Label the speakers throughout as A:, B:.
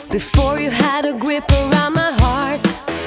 A: before you had a grip around my heart.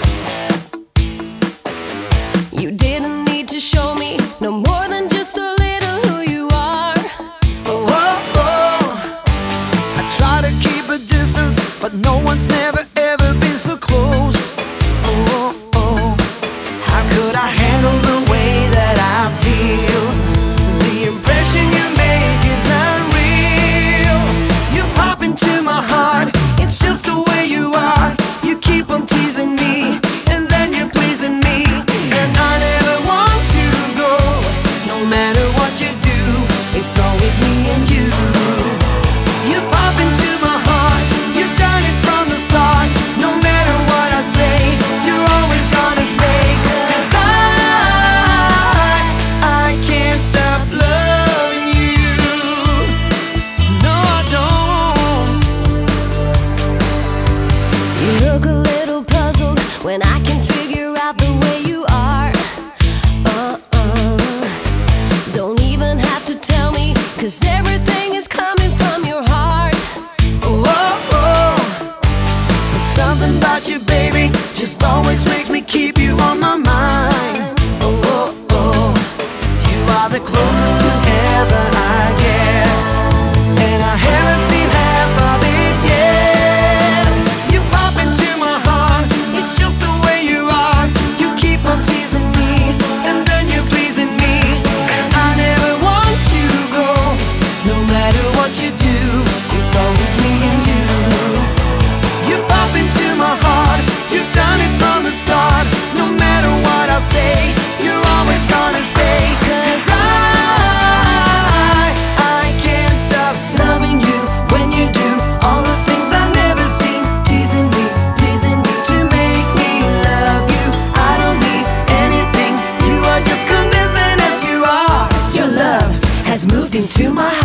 A: You didn't need to show me no more than just a little who you are.
B: Oh, oh, oh. I try to keep a distance, but no one's never ever been so close. Oh, oh, oh. How could I handle the way that I feel? The impression you make is unreal. You pop into my heart, it's just the way you are. You keep on teasing me, and then you're pleasing me, and I never want to go. No matter what you do, it's always me and you. You pop into my heart, you've done it from the start. No matter what I say, you're always gonna stay. 'Cause I can't stop loving you. No, I don't.
A: You look a little puzzled when I can figure out the way you are. Don't even have to tell me, 'cause everything is coming from your heart.
B: Oh, oh, oh. There's something about you, baby, just always makes me keep you on my mind. Oh, oh, oh. You are the closest to heaven I get, and I haven't seen half of it yet. You pop into my heart, it's just the way you are. You keep on teasing me, and then you're pleasing me, and I never want to go. No matter what you do, it's always me and you. You pop into my heart, you've done it from the start. No matter what I say, you're always gonna stay. 'Cause I can't stop loving you when you do all the things I've never seen. Teasing me, pleasing me to make me love you. I don't need anything, you are just convincing as you are. Your love has moved into my heart.